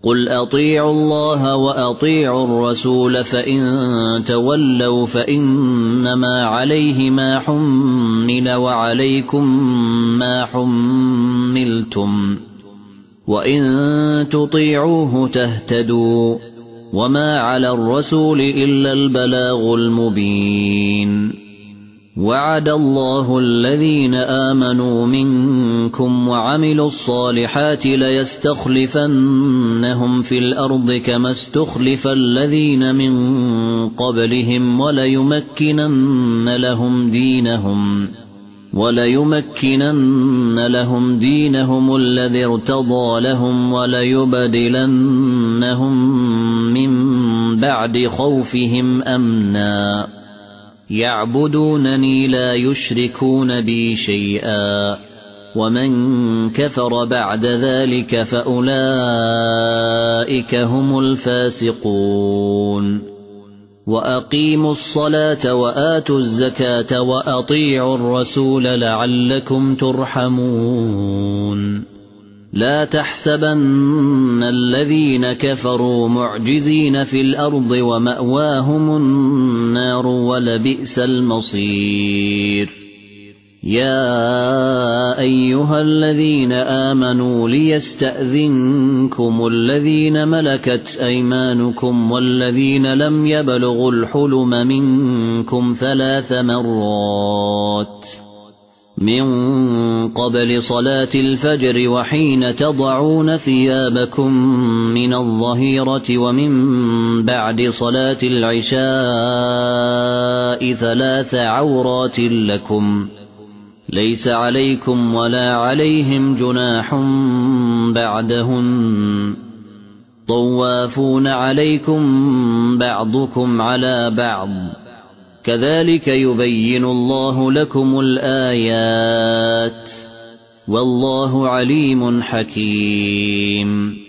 قل أطيعوا الله وأطيعوا الرسول فإن تولوا فإنما عليه ما حمل وعليكم ما حملتم وإن تطيعوه تهتدوا وما على الرسول إلا البلاغ المبين وعد الله الذين آمنوا منكم وعملوا الصالحات ليستخلفنهم في الأرض كما استخلف الذين من قبلهم وليمكنن لهم دينهم الذي ارتضى لهم وليبدلنهم من بعد خوفهم أمنا يعبدونني لا يشركون بي شيئا ومن كفر بعد ذلك فأولئك هم الفاسقون وأقيموا الصلاة وآتوا الزكاة وأطيعوا الرسول لعلكم ترحمون لا تحسبن الذين كفروا معجزين في الأرض ومأواهم النار ولبئس المصير يا أيها الذين آمنوا ليستأذنكم الذين ملكت أيمانكم والذين لم يبلغوا الحلم منكم 3 مرات من قبل صلاة الفجر وحين تضعون ثيابكم من الظهيرة ومن بعد صلاة العشاء 3 عورات لكم ليس عليكم ولا عليهم جناح بعدهن طوافون عليكم بعضكم على بعض كذلك يبين الله لكم الآيات والله عليم حكيم